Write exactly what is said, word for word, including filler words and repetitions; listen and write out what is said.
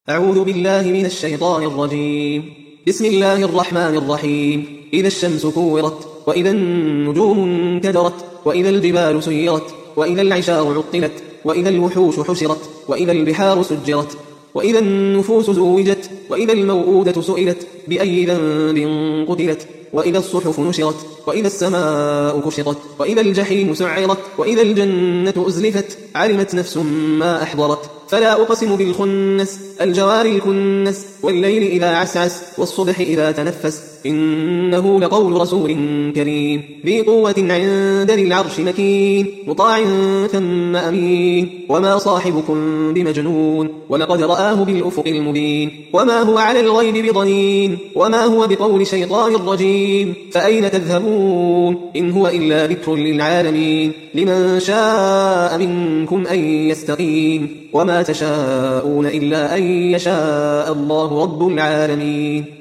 أعوذ بالله من الشيطان الرجيم. بسم الله الرحمن الرحيم. إذا الشمس كورت، وإذا النجوم انكدرت، وإذا الجبال سيرت، وإذا العشار عطلت، وإذا الوحوش حشرت، وإذا البحار سجرت، وإذا النفوس زوجت، وإذا الموءودة سئلت بأي ذنب قتلت، وإذا الصحف نشرت، وإذا السماء كشطت، وإذا الجحيم سعرت، وإذا الجنة أزلفت، علمت نفس ما أحضرت. فلا أقسم بالخنس، الجوار الكنس، والليل إذا عسعس، والصبح إذا تنفس، إنه لقول رسول كريم ذي قوة عند ذي العرش مكين، مطاع ثم أمين. وما صاحبكم بمجنون، ولقد رآه بالأفق المبين. وما هو على الغيب بضنين، وما هو بقول شيطان رجيم. فأين تذهبون؟ إن هو إلا ذكر للعالمين، لمن شاء منكم أن يستقيم. وما تشاءون إلا أن يشاء الله رب العالمين.